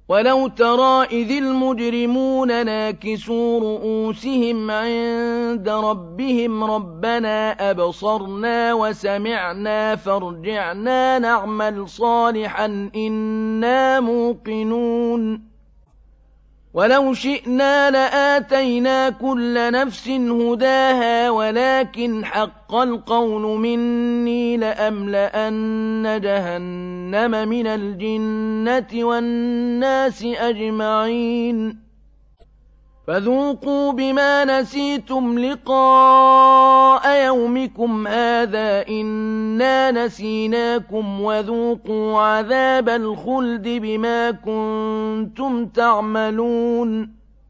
وَلَوْ تَرَىٰ إِذِ الْمُجْرِمُونَ نَاكِسُو رُءُوسِهِمْ عِندَ رَبِّهِمْ رَبَّنَا أَبْصَرْنَا وَسَمِعْنَا فَارْجِعْنَا نَعْمَلْ صَالِحًا إِنَّا مُوقِنُونَ وَلَوْ شِئْنَا لَآتَيْنَا كُلَّ نَفْسٍ هُدَاهَا وَلَٰكِنْ حَقَّ الْقَوْلُ مِنِّي لَأَمْلَأَنَّ جَهَنَّمَ مِنَ الْجِنَّةِ وَالنَّاسِ أَجْمَعِينَ فَذُوقُوا بِمَا نَسِيتُمْ لِقَاءَ يَوْمِكُمْ هَٰذَا إِنَّا نَسِينَاكُمْ وَذُوقُوا عَذَابَ الْخُلْدِ بِمَا كُنتُمْ تَعْمَلُونَ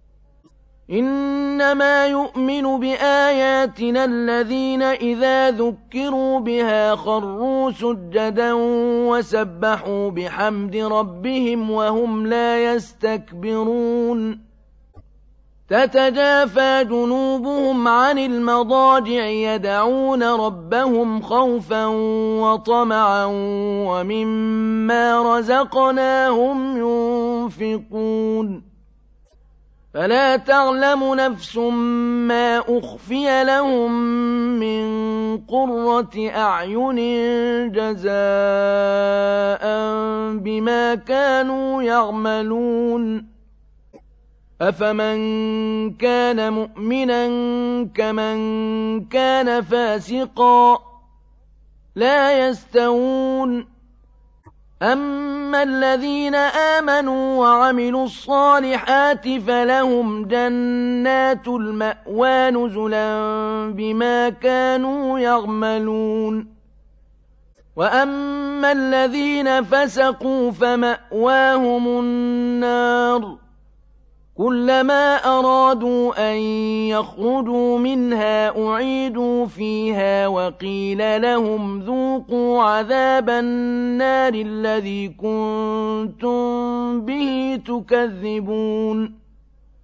إِنَّمَا يُؤْمِنُ بِآيَاتِنَا الَّذِينَ إِذَا ذُكِّرُوا بِهَا خَرُّوا سُجَّدًا وَسَبَّحُوا بِحَمْدِ رَبِّهِمْ وَهُمْ لَا يَسْتَكْبِرُونَ تَتَجَافَىٰ جُنُوبُهُمْ عَنِ الْمَضَاجِعِ يَدْعُونَ رَبَّهُمْ خَوْفًا وَطَمَعًا وَمِمَّا رَزَقْنَاهُمْ يُنفِقُونَ فَلَا تَعْلَمُ نَفْسٌ مَّا أُخْفِيَ لَهُم مِّن قُرَّةِ أَعْيُنٍ جَزَاءً بِمَا كَانُوا يَعْمَلُونَ أَفَمَن كَانَ مُؤْمِنًا كَمَن كَانَ فَاسِقًا ۚ لَّا يَسْتَوُونَ أَمَّا الَّذِينَ آمَنُوا وَعَمِلُوا الصَّالِحَاتِ فَلَهُمْ جَنَّاتُ الْمَأْوَىٰ نُزُلًا بِمَا كَانُوا يَعْمَلُونَ وَأَمَّا الَّذِينَ فَسَقُوا فَمَأْوَاهُمُ النَّارُ كُلَّمَا أَرَادُوا أَن يَخْرُجُوا مِنْهَا أُعِيدُوا فِيهَا وَقِيلَ لَهُمْ ذُوقُوا عَذَابَ النَّارِ الَّذِي كُنتُم بِهِ تُكَذِّبُونَ